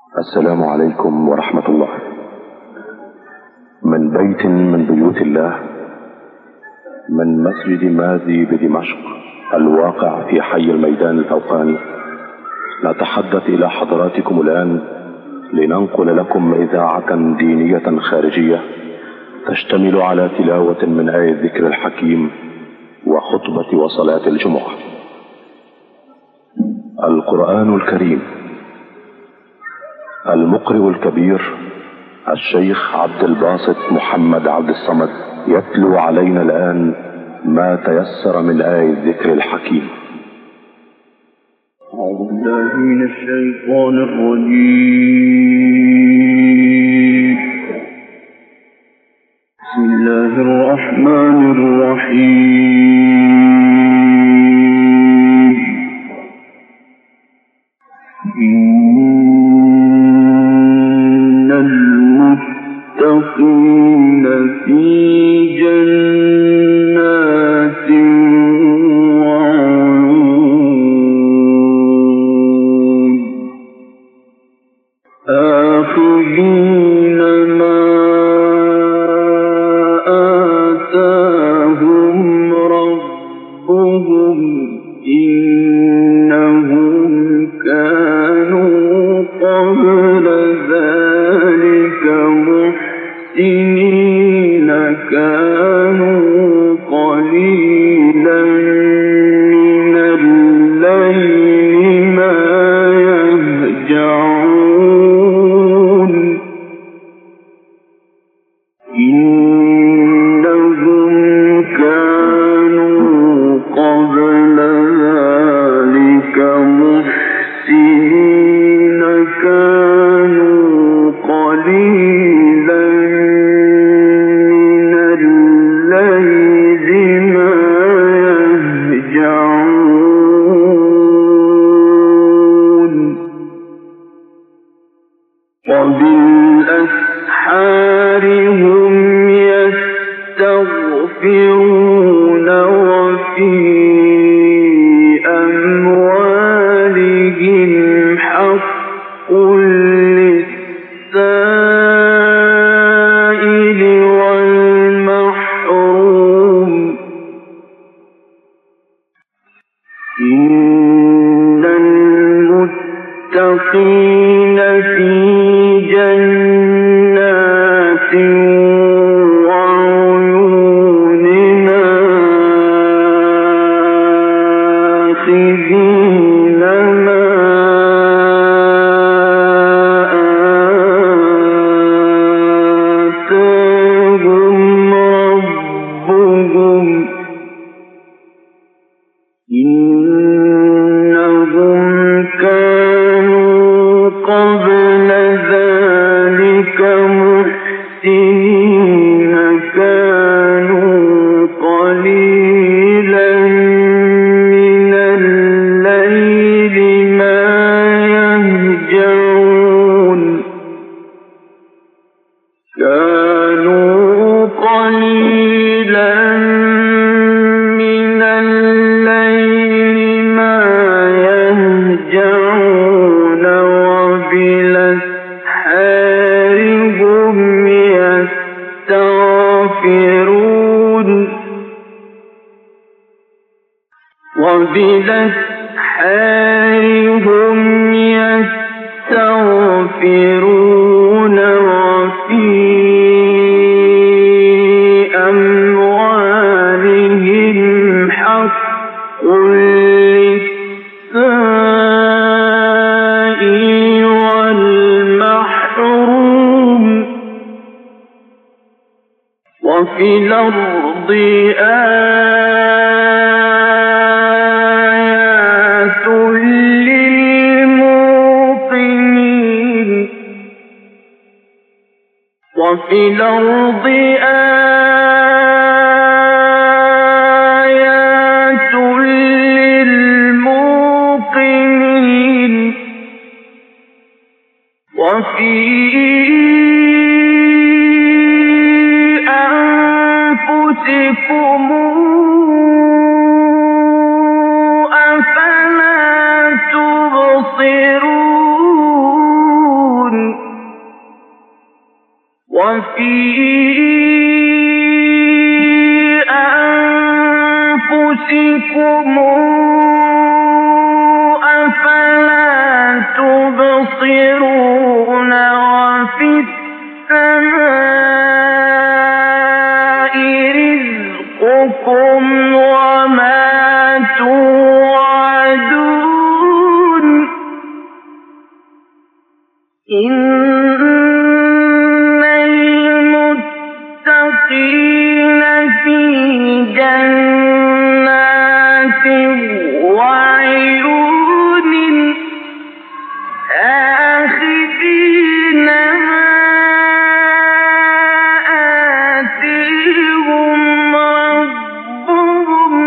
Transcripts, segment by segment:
السلام عليكم ورحمة الله. من بيت من بيوت الله، من مسجد مازي بدمشق الواقع في حي الميدان الفوقاني، نتحدث إلى حضراتكم الآن لننقل لكم إذاعة دينية خارجية تشتمل على تلاوة من آية الذكر الحكيم وخطبة وصلاة الجمعة. القرآن الكريم. المقرئ الكبير الشيخ عبد الباسط محمد عبد الصمد يتلو علينا الآن ما تيسر من آية الذكر الحكيم. أعوذ بالله من الشيطان الرجيم. بسم الله الرحمن الرحيم. إن المتقين في جنات وعيون آخذين ما آتاهم ربهم إنهم كانوا قبل ذلك محسنين كانوا قليلا من الليل ما يهجعون إنهم كانوا قبل ذلك محسنين كانوا قليلا من الليل ما يهجعون وبالأسحار هم يستغفرون وفي أموالهم حق للسائل والمحروم إن المتقين في جنات وعيون آخذين ما آتاهم ربهم إنهم كانوا قبل ذلك محسنين كانوا قليلا من الليل ما يهجعون كانوا قليلا من الليل ما يهجعون وبالأسحار هم يستغفرون وفي أموالهم حق للسائل والمحروم وفي الأرض آيات للموقنين وفي الأرض آيات للموقنين وفي أنفسكم أفلا تبصرون وفي أنفسكم أفلا تبصرون وفي السماء رزقكم وما توعدون إن المتقين في جنات وعيون آخذين ما آتيهم ربهم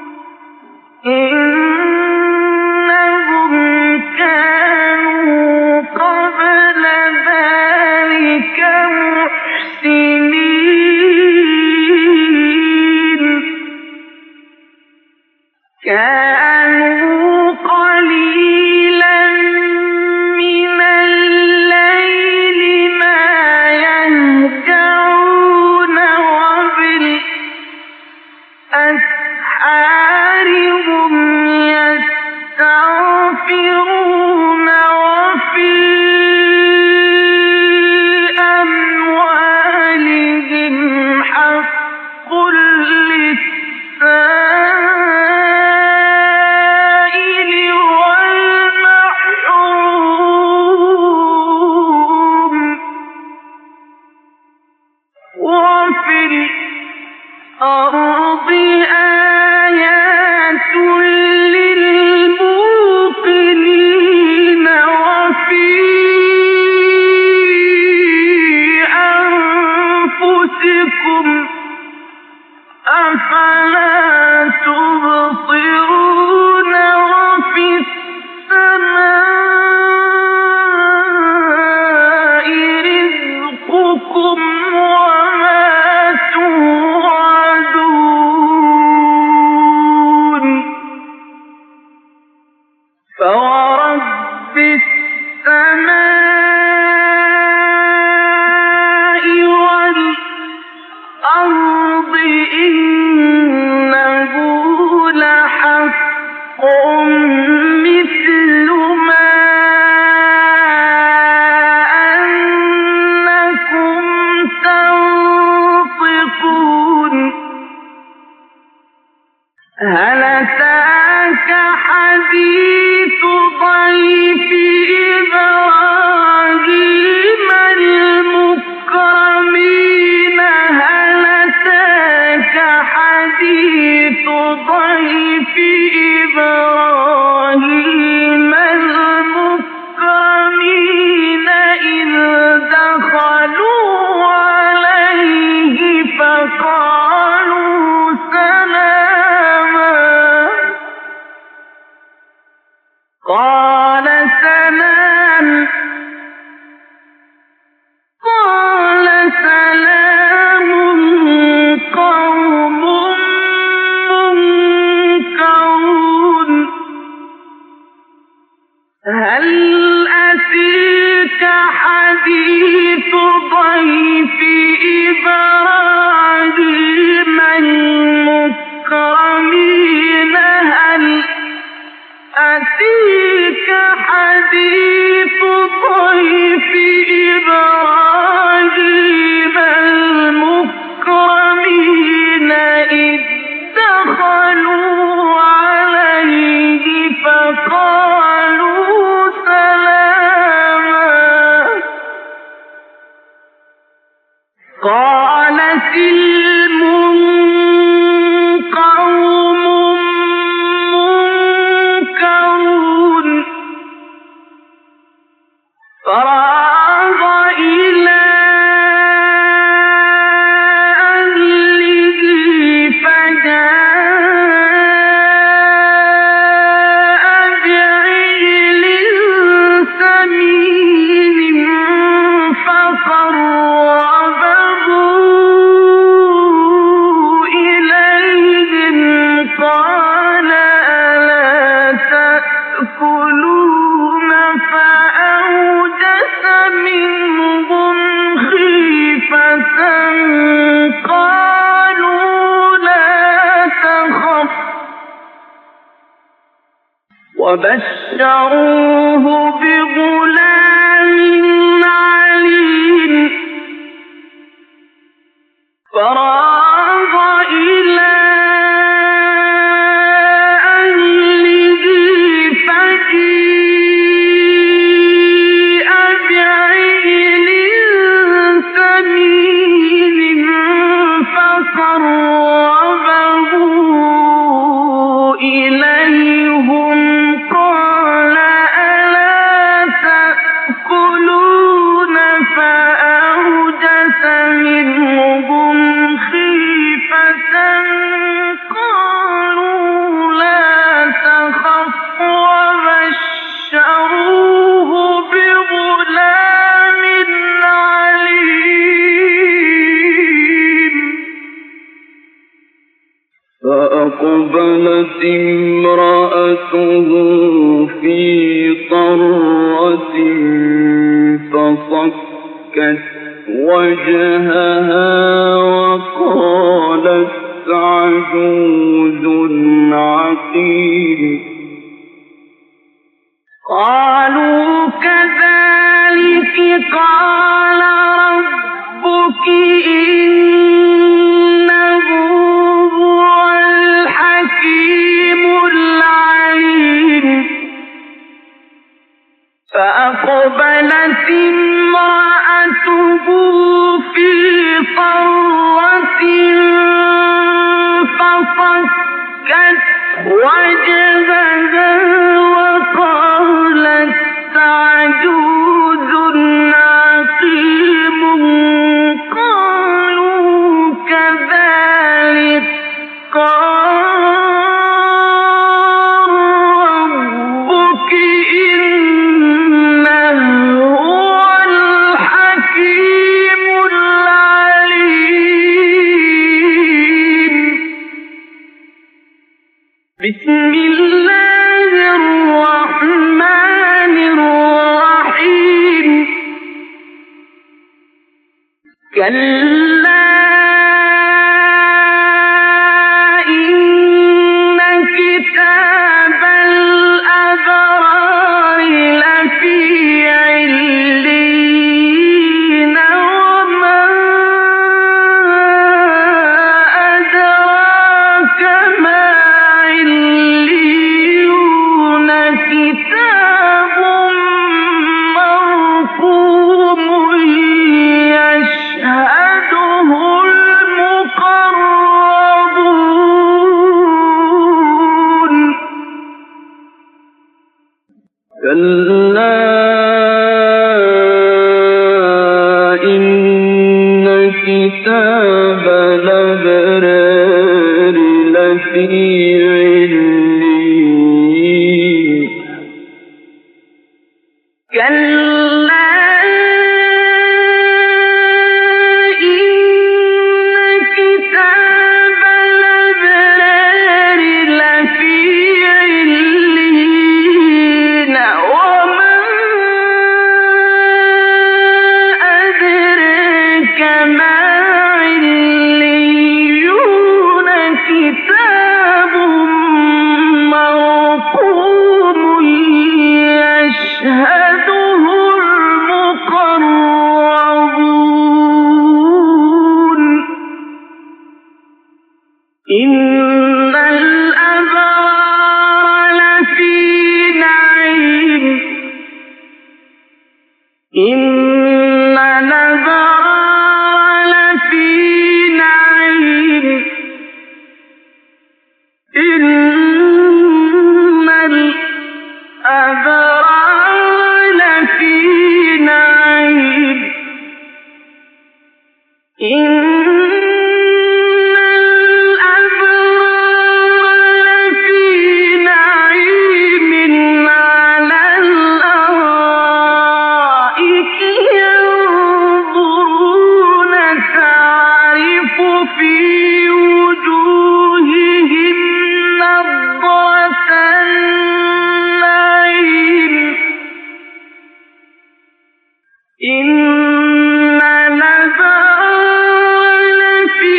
إنهم كانوا قبل ذلك محسنين كانوا قليلا من الليل ما يهجعون وبالأسحار هم يستغفرون وفي أموالهم حق للسائل والمحروم وفي الأرض آيات للموقنين وفي أنفسكم أفلا تبصرون وفي السماء رزقكم وما توعدون فورب السماء والأرض إنه لحق مثل ما أنكم تنطقون هل أتاك حديث ضيف إبراهيم المكرمين هل أتاك حديث ضيف إبراهيم المكرمين إذ دخلوا عليه فقالوا سلاما قال سلام قال سلام قوم منكرون هل أتيك حديث ضيف إبراهيم المكرمين هل أتيك حديث ضيف إبراهيم المكرمين إذ دخلوا عليه فقالوا سلاما قالت قوم منكرون فراغ إلى أهله فجاء بعجل سمين فقربه إليهم قال ألا تأكلون فأوجس وبشروه بغلام عليم فراغ إلى أهله فجيء بعجل سمين فقربه إليهم قال ألا تأكلون فأوجس منهم خيفة قالوا لا تخف وبشروه بغلام عليم فأقبلت امرأته في طرة فصكت وجهها وقالت عجوز عقيم قالوا كذلك قال ربك إنه هو الحكيم العليم فأقبلت امرأته في صرة فصكت وجهها وقالت عجوز عقيم قالوا كذلك قال ربك إنه هو الحكيم العليم بسم الله الرحمن الرحيم كلا إن كتاب الأبرار لفي عليين وما أدراك ما عليون كتاب مرقوم يشهده المقربون كلا إن كتاب الأبرار لفي عليين كلا إن كتاب الأبرار لفي عليين وما أدراك ما عليون كتاب مرقوم يشهده المقربون إن الأبرار لفي نعيم إن الأبرار لفي نعيم إن الأبرار لفي نعيم إن الأبرار لفي نعيم على الأرائك ينظرون تعرف في وجوههم نضرة النعيم إن الأبرار لفي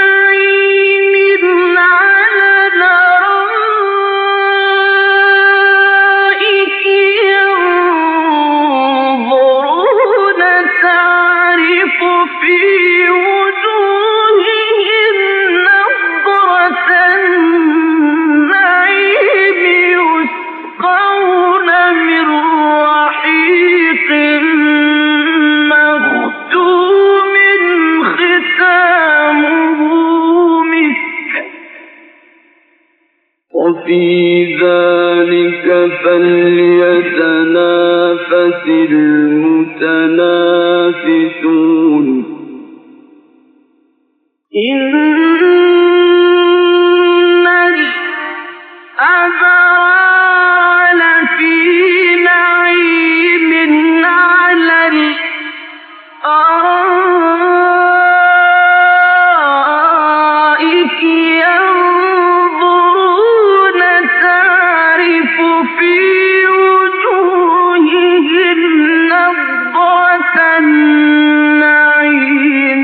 نعيم على الأرائك وفي ذلك فليتنافس المتنافسون إن الأبرار لفي نعيم على الأرائك ينظرون تعرف في وجوههم نضرة النعيم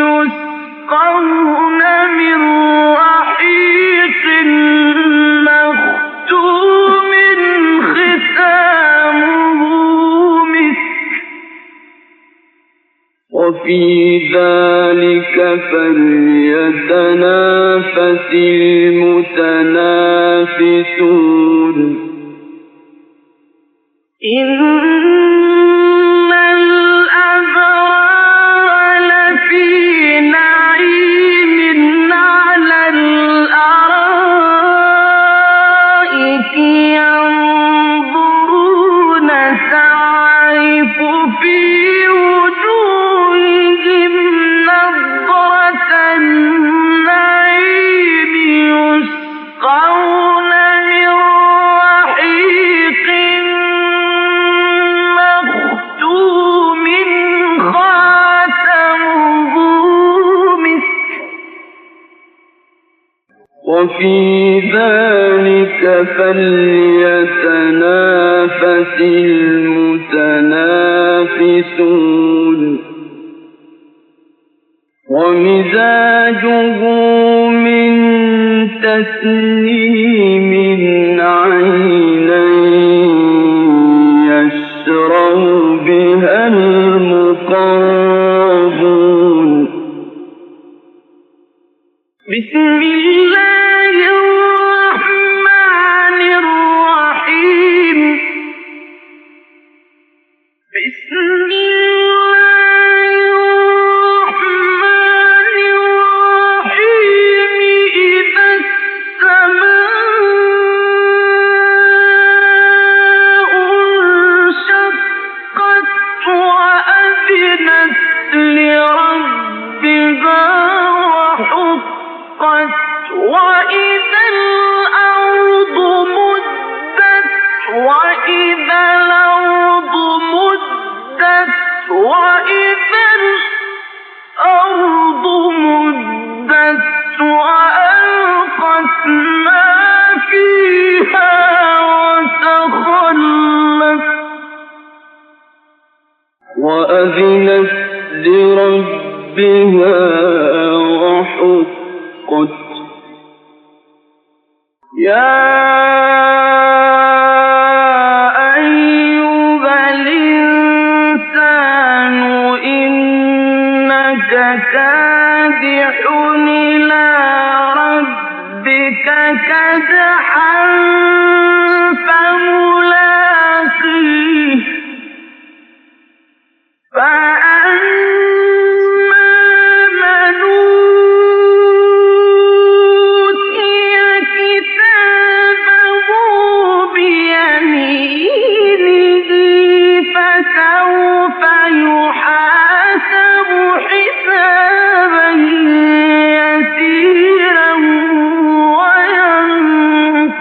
يسقون من رحيق مختوم ختامه مسك وفي ذلك فليتنافس المتنافسون إن الأبرار لفي نعيم على الأرائك ينظرون تعرف في وجوههم نضرة النعيم يسقون من رحيق مختوم خاتمه مسك وفي ذلك فليتنافس المتنافسون ومزاجه من تسنيم عينا يشرب بها المقربون بسم الله الرحمن الرحيم بسم الله الرحمن الرحيم إذا السماء انشقت وأذنت لربها وحقت وإذا الأرض مدت وإذا الأرض مدت وإذا الأرض مدت وألقت ما فيها وتخلت وأذنت لربها وحقت يا أيها الإنسان إنك كادح إلى ربك كدحا فملاقيه فأما من أوتي كتابه بيمينه فسوف يحاسب حسابا يسيرا وينقلب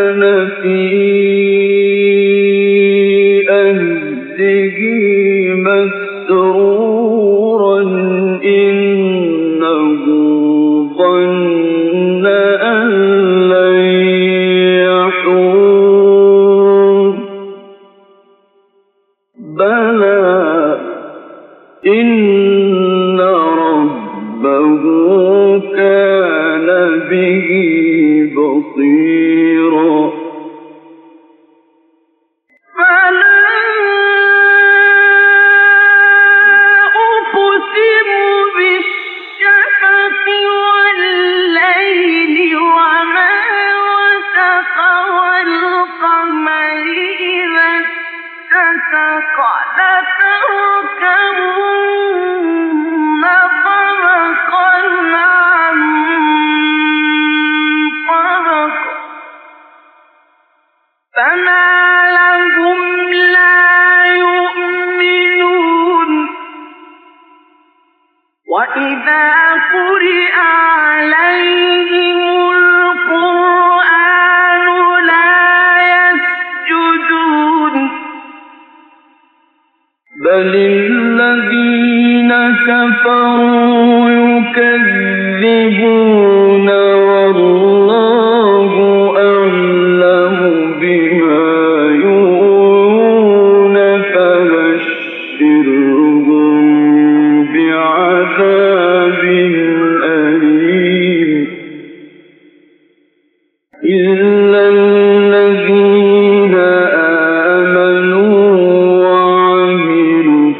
كان في أهله مسرورا إنه ظن أن لن يحور بلى إن ربه كان به بصيرا فلا أقسم بالشفق والليل وما وسق والقمر إذا اتسق لتركبن طبقا عن طبق فما لهم لا يؤمنون وإذا قرئ عليهم القرآن لا يسجدون بل الذين كفروا يكذبون والله أعلم بما يوعون فبشرهم بعذاب أليم إلا الذين آمنوا وعملوا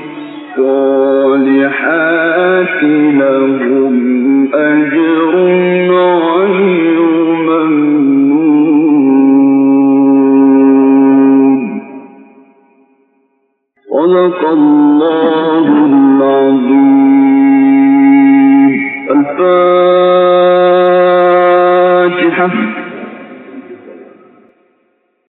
الصالحات لهم أجر غير ممنون صدق الله العظيم. الفاتحة.